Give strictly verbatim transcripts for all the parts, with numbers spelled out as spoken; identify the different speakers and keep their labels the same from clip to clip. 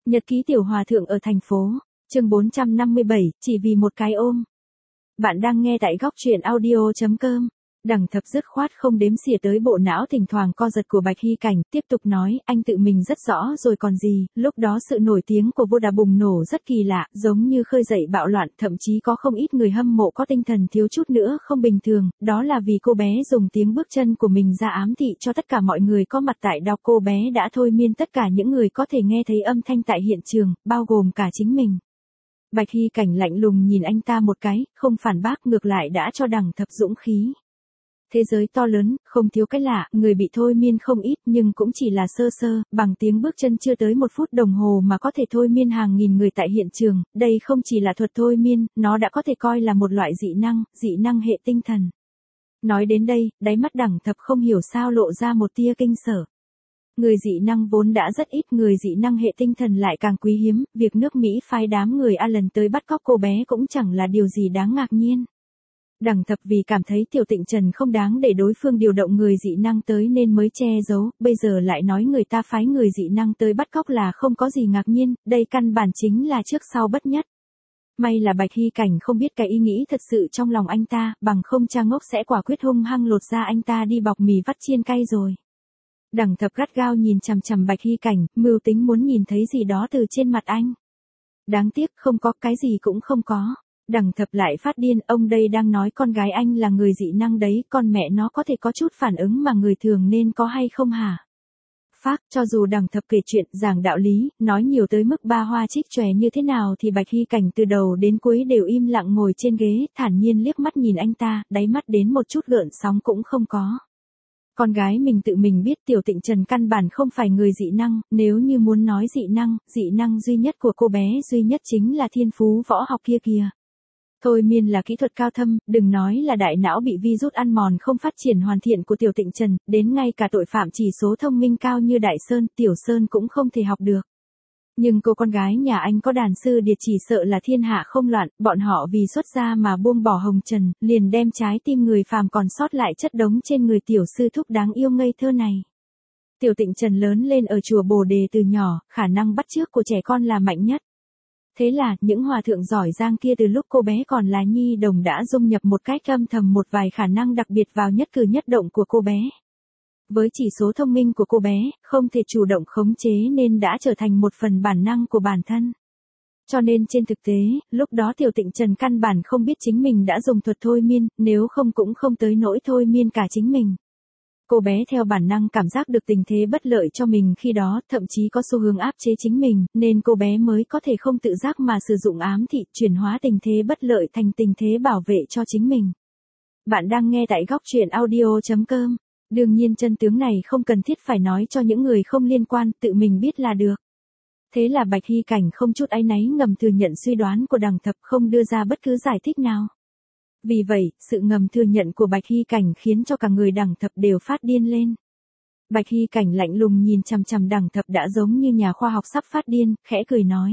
Speaker 1: Nhật ký tiểu hòa thượng ở thành phố, chương bốn trăm năm mươi bảy, chỉ vì một cái ôm. Bạn đang nghe tại góc truyện audio chấm com. Đằng Thập dứt khoát không đếm xỉa tới bộ não thỉnh thoảng co giật của Bạch Hy Cảnh, tiếp tục nói, anh tự mình rất rõ rồi còn gì, lúc đó sự nổi tiếng của vô đà bùng nổ rất kỳ lạ, giống như khơi dậy bạo loạn, thậm chí có không ít người hâm mộ có tinh thần thiếu chút nữa không bình thường, đó là vì cô bé dùng tiếng bước chân của mình ra ám thị cho tất cả mọi người có mặt tại đó. Cô bé đã thôi miên tất cả những người có thể nghe thấy âm thanh tại hiện trường, bao gồm cả chính mình. Bạch Hy Cảnh lạnh lùng nhìn anh ta một cái, không phản bác, ngược lại đã cho Đằng Thập dũng khí. Thế giới to lớn, không thiếu cái lạ, người bị thôi miên không ít nhưng cũng chỉ là sơ sơ, bằng tiếng bước chân chưa tới một phút đồng hồ mà có thể thôi miên hàng nghìn người tại hiện trường, đây không chỉ là thuật thôi miên, nó đã có thể coi là một loại dị năng, dị năng hệ tinh thần. Nói đến đây, đáy mắt Đằng Thập không hiểu sao lộ ra một tia kinh sở. Người dị năng vốn đã rất ít, người dị năng hệ tinh thần lại càng quý hiếm, việc nước Mỹ phái đám người Allen tới bắt cóc cô bé cũng chẳng là điều gì đáng ngạc nhiên. Đằng Thập vì cảm thấy Tiểu Tịnh Trần không đáng để đối phương điều động người dị năng tới nên mới che giấu, bây giờ lại nói người ta phái người dị năng tới bắt cóc là không có gì ngạc nhiên, đây căn bản chính là trước sau bất nhất. May là Bạch Hy Cảnh không biết cái ý nghĩ thật sự trong lòng anh ta, bằng không cha ngốc sẽ quả quyết hung hăng lột ra anh ta đi bọc mì vắt chiên cay rồi. Đằng Thập gắt gao nhìn chằm chằm Bạch Hy Cảnh, mưu tính muốn nhìn thấy gì đó từ trên mặt anh. Đáng tiếc không có, cái gì cũng không có. Đằng Thập lại phát điên, ông đây đang nói con gái anh là người dị năng đấy, con mẹ nó có thể có chút phản ứng mà người thường nên có hay không hả? Phác, cho dù Đằng Thập kể chuyện, giảng đạo lý, nói nhiều tới mức ba hoa trích chòe như thế nào thì Bạch Hy Cảnh từ đầu đến cuối đều im lặng ngồi trên ghế, thản nhiên liếc mắt nhìn anh ta, đáy mắt đến một chút gợn sóng cũng không có. Con gái mình tự mình biết Tiểu Tịnh Trần căn bản không phải người dị năng, nếu như muốn nói dị năng, dị năng duy nhất của cô bé duy nhất chính là thiên phú võ học kia kìa. Thôi miên là kỹ thuật cao thâm, đừng nói là đại não bị virus ăn mòn không phát triển hoàn thiện của Tiểu Tịnh Trần, đến ngay cả tội phạm chỉ số thông minh cao như Đại Sơn, Tiểu Sơn cũng không thể học được. Nhưng cô con gái nhà anh có đàn sư điệt chỉ sợ là thiên hạ không loạn, bọn họ vì xuất gia mà buông bỏ hồng trần, liền đem trái tim người phàm còn sót lại chất đống trên người tiểu sư thúc đáng yêu ngây thơ này. Tiểu Tịnh Trần lớn lên ở chùa Bồ Đề từ nhỏ, khả năng bắt chước của trẻ con là mạnh nhất. Thế là, những hòa thượng giỏi giang kia từ lúc cô bé còn là nhi đồng đã dung nhập một cách âm thầm một vài khả năng đặc biệt vào nhất cử nhất động của cô bé. Với chỉ số thông minh của cô bé, không thể chủ động khống chế nên đã trở thành một phần bản năng của bản thân. Cho nên trên thực tế, lúc đó Tiểu Tịnh Trần căn bản không biết chính mình đã dùng thuật thôi miên, nếu không cũng không tới nỗi thôi miên cả chính mình. Cô bé theo bản năng cảm giác được tình thế bất lợi cho mình khi đó, thậm chí có xu hướng áp chế chính mình, nên cô bé mới có thể không tự giác mà sử dụng ám thị, chuyển hóa tình thế bất lợi thành tình thế bảo vệ cho chính mình. Bạn đang nghe tại góc truyện audio chấm com. Đương nhiên chân tướng này không cần thiết phải nói cho những người không liên quan, tự mình biết là được. Thế là Bạch Hy Cảnh không chút áy náy ngầm thừa nhận suy đoán của Đằng Thập, không đưa ra bất cứ giải thích nào. Vì vậy, sự ngầm thừa nhận của Bạch Hy Cảnh khiến cho cả người Đằng Thập đều phát điên lên. Bạch Hy Cảnh lạnh lùng nhìn chằm chằm Đằng Thập đã giống như nhà khoa học sắp phát điên, khẽ cười nói.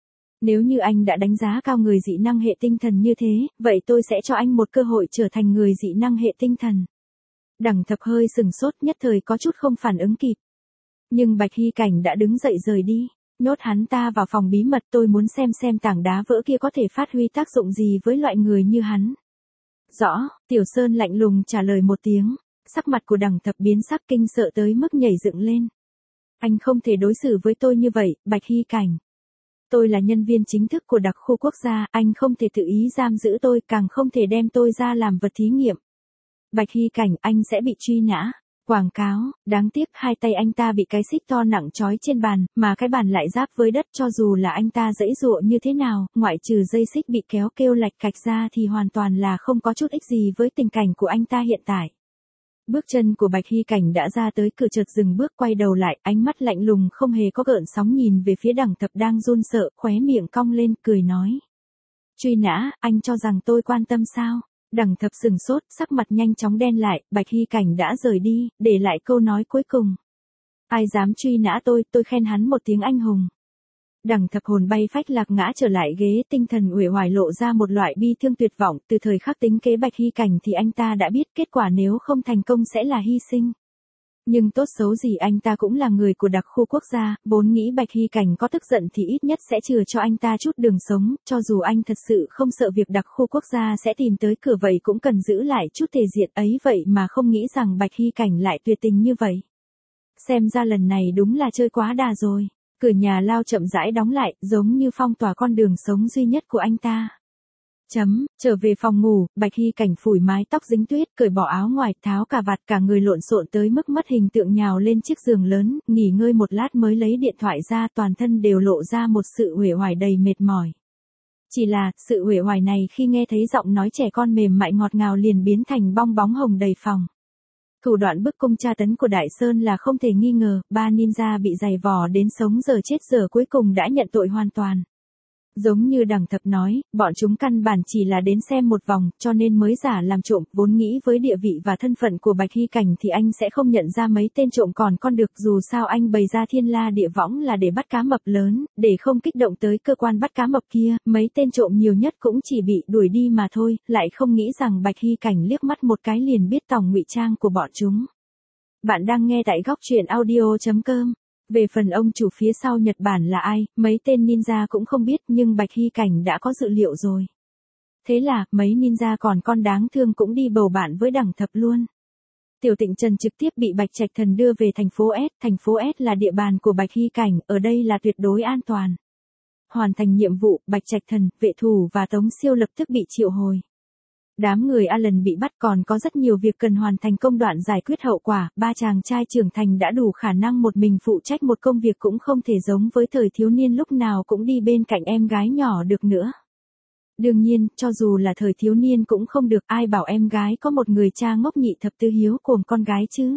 Speaker 1: Nếu như anh đã đánh giá cao người dị năng hệ tinh thần như thế, vậy tôi sẽ cho anh một cơ hội trở thành người dị năng hệ tinh thần. Đằng Thập hơi sừng sốt, nhất thời có chút không phản ứng kịp. Nhưng Bạch Hy Cảnh đã đứng dậy rời đi, nhốt hắn ta vào phòng bí mật, tôi muốn xem xem tảng đá vỡ kia có thể phát huy tác dụng gì với loại người như hắn. Rõ, Tiểu Sơn lạnh lùng trả lời một tiếng, sắc mặt của Đằng Thập biến sắc kinh sợ tới mức nhảy dựng lên. Anh không thể đối xử với tôi như vậy, Bạch Hy Cảnh. Tôi là nhân viên chính thức của đặc khu quốc gia, anh không thể tự ý giam giữ tôi, càng không thể đem tôi ra làm vật thí nghiệm. Bạch Hy Cảnh, anh sẽ bị truy nã. Quảng cáo, đáng tiếc hai tay anh ta bị cái xích to nặng trói trên bàn, mà cái bàn lại giáp với đất, cho dù là anh ta giãy giụa như thế nào, ngoại trừ dây xích bị kéo kêu lạch cạch ra thì hoàn toàn là không có chút ích gì với tình cảnh của anh ta hiện tại. Bước chân của Bạch Hy Cảnh đã ra tới cửa chợt dừng bước, quay đầu lại, ánh mắt lạnh lùng không hề có gợn sóng nhìn về phía Đằng Thập đang run sợ, khóe miệng cong lên, cười nói. Truy nã, anh cho rằng tôi quan tâm sao? Đằng Thập sừng sốt, sắc mặt nhanh chóng đen lại, Bạch Hy Cảnh đã rời đi, để lại câu nói cuối cùng. Ai dám truy nã tôi, tôi khen hắn một tiếng anh hùng. Đằng Thập hồn bay phách lạc ngã trở lại ghế, tinh thần uể oải lộ ra một loại bi thương tuyệt vọng, từ thời khắc tính kế Bạch Hy Cảnh thì anh ta đã biết kết quả nếu không thành công sẽ là hy sinh. Nhưng tốt xấu gì anh ta cũng là người của đặc khu quốc gia, vốn nghĩ Bạch Hy Cảnh có tức giận thì ít nhất sẽ chừa cho anh ta chút đường sống, cho dù anh thật sự không sợ việc đặc khu quốc gia sẽ tìm tới cửa vậy cũng cần giữ lại chút thể diện ấy vậy mà không nghĩ rằng Bạch Hy Cảnh lại tuyệt tình như vậy. Xem ra lần này đúng là chơi quá đà rồi. Cửa nhà lao chậm rãi đóng lại, giống như phong tỏa con đường sống duy nhất của anh ta. Chấm, trở về phòng ngủ, Bạch Hy Cảnh phủi mái tóc dính tuyết, cởi bỏ áo ngoài, tháo cà vạt, cả người lộn xộn tới mức mất hình tượng, nhào lên chiếc giường lớn, nghỉ ngơi một lát mới lấy điện thoại ra, toàn thân đều lộ ra một sự uể oải đầy mệt mỏi. Chỉ là, sự uể oải này khi nghe thấy giọng nói trẻ con mềm mại ngọt ngào liền biến thành bong bóng hồng đầy phòng. Thủ đoạn bức cung tra tấn của Đại Sơn là không thể nghi ngờ, ba ninja bị giày vò đến sống giờ chết giờ cuối cùng đã nhận tội hoàn toàn. Giống như Đằng Thập nói, bọn chúng căn bản chỉ là đến xem một vòng, cho nên mới giả làm trộm, vốn nghĩ với địa vị và thân phận của Bạch Hy Cảnh thì anh sẽ không nhận ra mấy tên trộm còn con được, dù sao anh bày ra thiên la địa võng là để bắt cá mập lớn, để không kích động tới cơ quan bắt cá mập kia, mấy tên trộm nhiều nhất cũng chỉ bị đuổi đi mà thôi, lại không nghĩ rằng Bạch Hy Cảnh liếc mắt một cái liền biết tòng ngụy trang của bọn chúng. Bạn đang nghe tại góc truyện audio chấm com. Về phần ông chủ phía sau Nhật Bản là ai, mấy tên ninja cũng không biết nhưng Bạch Hy Cảnh đã có dự liệu rồi. Thế là, mấy ninja còn con đáng thương cũng đi bầu bạn với Đằng Thập luôn. Tiểu Tịnh Trần trực tiếp bị Bạch Trạch Thần đưa về thành phố S, thành phố S là địa bàn của Bạch Hy Cảnh, ở đây là tuyệt đối an toàn. Hoàn thành nhiệm vụ, Bạch Trạch Thần, Vệ Thủ và Tống Siêu lập tức bị triệu hồi. Đám người Alan bị bắt còn có rất nhiều việc cần hoàn thành công đoạn giải quyết hậu quả, ba chàng trai trưởng thành đã đủ khả năng một mình phụ trách một công việc cũng không thể giống với thời thiếu niên lúc nào cũng đi bên cạnh em gái nhỏ được nữa. Đương nhiên, cho dù là thời thiếu niên cũng không được, ai bảo em gái có một người cha ngốc nhị thập tứ hiếu cùng con gái chứ.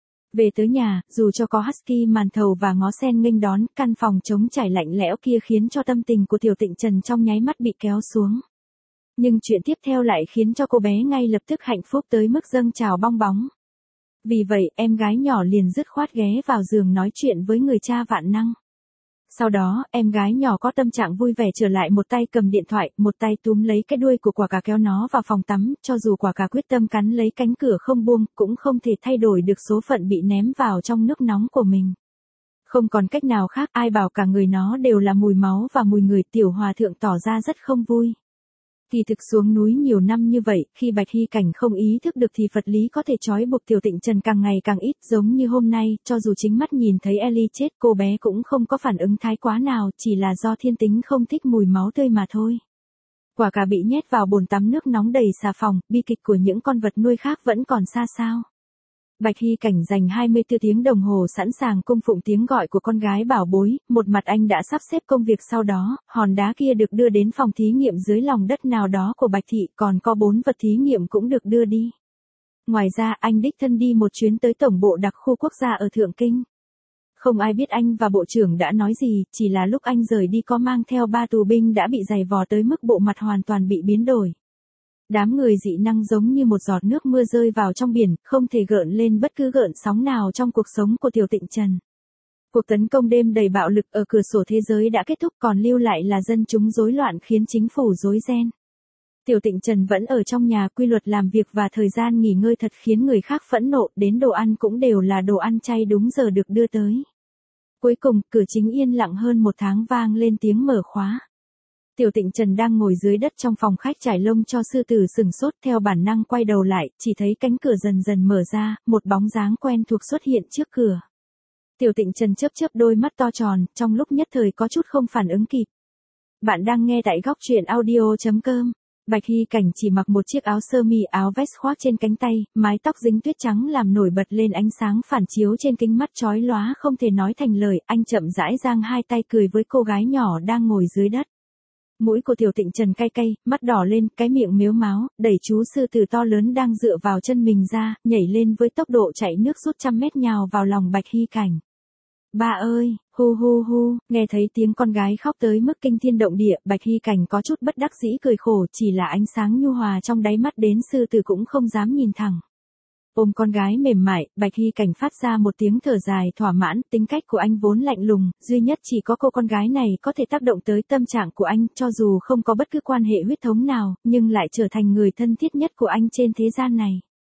Speaker 1: Về tới nhà, dù cho có husky màn thầu và ngó sen nghênh đón, căn phòng trống trải lạnh lẽo kia khiến cho tâm tình của Tiểu Tịnh Trần trong nháy mắt bị kéo xuống. Nhưng chuyện tiếp theo lại khiến cho cô bé ngay lập tức hạnh phúc tới mức dâng trào bong bóng. Vì vậy, em gái nhỏ liền dứt khoát ghé vào giường nói chuyện với người cha vạn năng. Sau đó, em gái nhỏ có tâm trạng vui vẻ trở lại, một tay cầm điện thoại, một tay túm lấy cái đuôi của Quả Cà kéo nó vào phòng tắm, cho dù Quả Cà quyết tâm cắn lấy cánh cửa không buông, cũng không thể thay đổi được số phận bị ném vào trong nước nóng của mình. Không còn cách nào khác, ai bảo cả người nó đều là mùi máu và mùi người. Tiểu Hòa Thượng tỏ ra rất không vui. Kỳ thực xuống núi nhiều năm như vậy, khi Bạch Hy Cảnh không ý thức được thì Phật lý có thể trói buộc Tiểu Tịnh Trần càng ngày càng ít, giống như hôm nay, cho dù chính mắt nhìn thấy Ellie chết, cô bé cũng không có phản ứng thái quá nào, chỉ là do thiên tính không thích mùi máu tươi mà thôi. Quả Cà bị nhét vào bồn tắm nước nóng đầy xà phòng, bi kịch của những con vật nuôi khác vẫn còn xa sao. Bạch Hy Cảnh dành hai mươi tư tiếng đồng hồ sẵn sàng cung phụng tiếng gọi của con gái bảo bối, một mặt anh đã sắp xếp công việc, sau đó, hòn đá kia được đưa đến phòng thí nghiệm dưới lòng đất nào đó của Bạch Thị, còn có bốn vật thí nghiệm cũng được đưa đi. Ngoài ra, anh đích thân đi một chuyến tới tổng bộ đặc khu quốc gia ở Thượng Kinh. Không ai biết anh và bộ trưởng đã nói gì, chỉ là lúc anh rời đi có mang theo ba tù binh đã bị giày vò tới mức bộ mặt hoàn toàn bị biến đổi. Đám người dị năng giống như một giọt nước mưa rơi vào trong biển, không thể gợn lên bất cứ gợn sóng nào trong cuộc sống của Tiểu Tịnh Trần. Cuộc tấn công đêm đầy bạo lực ở cửa sổ thế giới đã kết thúc, còn lưu lại là dân chúng rối loạn khiến chính phủ rối ren. Tiểu Tịnh Trần vẫn ở trong nhà, quy luật làm việc và thời gian nghỉ ngơi thật khiến người khác phẫn nộ, đến đồ ăn cũng đều là đồ ăn chay đúng giờ được đưa tới. Cuối cùng, cửa chính yên lặng hơn một tháng vang lên tiếng mở khóa. Tiểu Tịnh Trần đang ngồi dưới đất trong phòng khách trải lông cho sư tử sừng sốt, theo bản năng quay đầu lại, chỉ thấy cánh cửa dần dần mở ra, một bóng dáng quen thuộc xuất hiện trước cửa. Tiểu Tịnh Trần chớp chớp đôi mắt to tròn, trong lúc nhất thời có chút không phản ứng kịp. Bạn đang nghe tại góc truyện audio chấm com. Bạch Hy Cảnh chỉ mặc một chiếc áo sơ mi áo vest khoác trên cánh tay, mái tóc dính tuyết trắng làm nổi bật lên ánh sáng phản chiếu trên kính mắt chói lóa không thể nói thành lời, anh chậm rãi giang hai tay cười với cô gái nhỏ đang ngồi dưới đất. Mũi của Tiểu Tịnh Trần cay cay, mắt đỏ lên, cái miệng mếu máo, đẩy chú sư tử to lớn đang dựa vào chân mình ra, nhảy lên với tốc độ chạy nước rút trăm mét nhào vào lòng Bạch Hy Cảnh. Ba ơi, hu hu hu, nghe thấy tiếng con gái khóc tới mức kinh thiên động địa, Bạch Hy Cảnh có chút bất đắc dĩ cười khổ, chỉ là ánh sáng nhu hòa trong đáy mắt đến sư tử cũng không dám nhìn thẳng. Ôm con gái mềm mại, Bạch Hy Cảnh phát ra một tiếng thở dài thỏa mãn, tính cách của anh vốn lạnh lùng, duy nhất chỉ có cô con gái này có thể tác động tới tâm trạng của anh, cho dù không có bất cứ quan hệ huyết thống nào, nhưng lại trở thành người thân thiết nhất của anh trên thế gian này.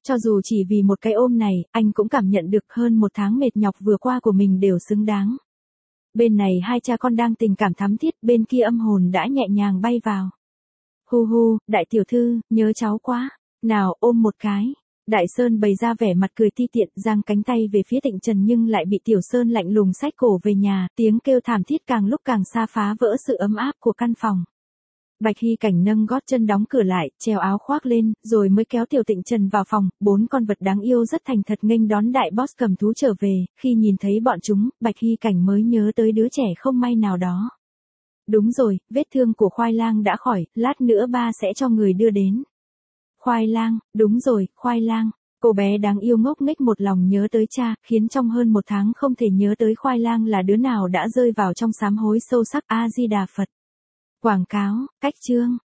Speaker 1: Cho dù chỉ vì một cái ôm này, anh cũng cảm nhận được hơn một tháng mệt nhọc vừa qua của mình đều xứng đáng. Bên này hai cha con đang tình cảm thắm thiết, bên kia âm hồn đã nhẹ nhàng bay vào. Hu hu, đại tiểu thư, nhớ cháu quá. Nào, ôm một cái. Đại Sơn bày ra vẻ mặt cười ti tiện, giang cánh tay về phía Tịnh Trần nhưng lại bị Tiểu Sơn lạnh lùng xách cổ về nhà, tiếng kêu thảm thiết càng lúc càng xa phá vỡ sự ấm áp của căn phòng. Bạch Hy Cảnh nâng gót chân đóng cửa lại, treo áo khoác lên, rồi mới kéo Tiểu Tịnh Trần vào phòng, bốn con vật đáng yêu rất thành thật nghênh đón đại boss cầm thú trở về, khi nhìn thấy bọn chúng, Bạch Hy Cảnh mới nhớ tới đứa trẻ không may nào đó. Đúng rồi, vết thương của Khoai Lang đã khỏi, lát nữa ba sẽ cho người đưa đến. Khoai Lang, đúng rồi, Khoai Lang. Cô bé đáng yêu ngốc nghếch một lòng nhớ tới cha, khiến trong hơn một tháng không thể nhớ tới Khoai Lang là đứa nào đã rơi vào trong sám hối sâu sắc. A Di Đà Phật. Quảng cáo, cách chương.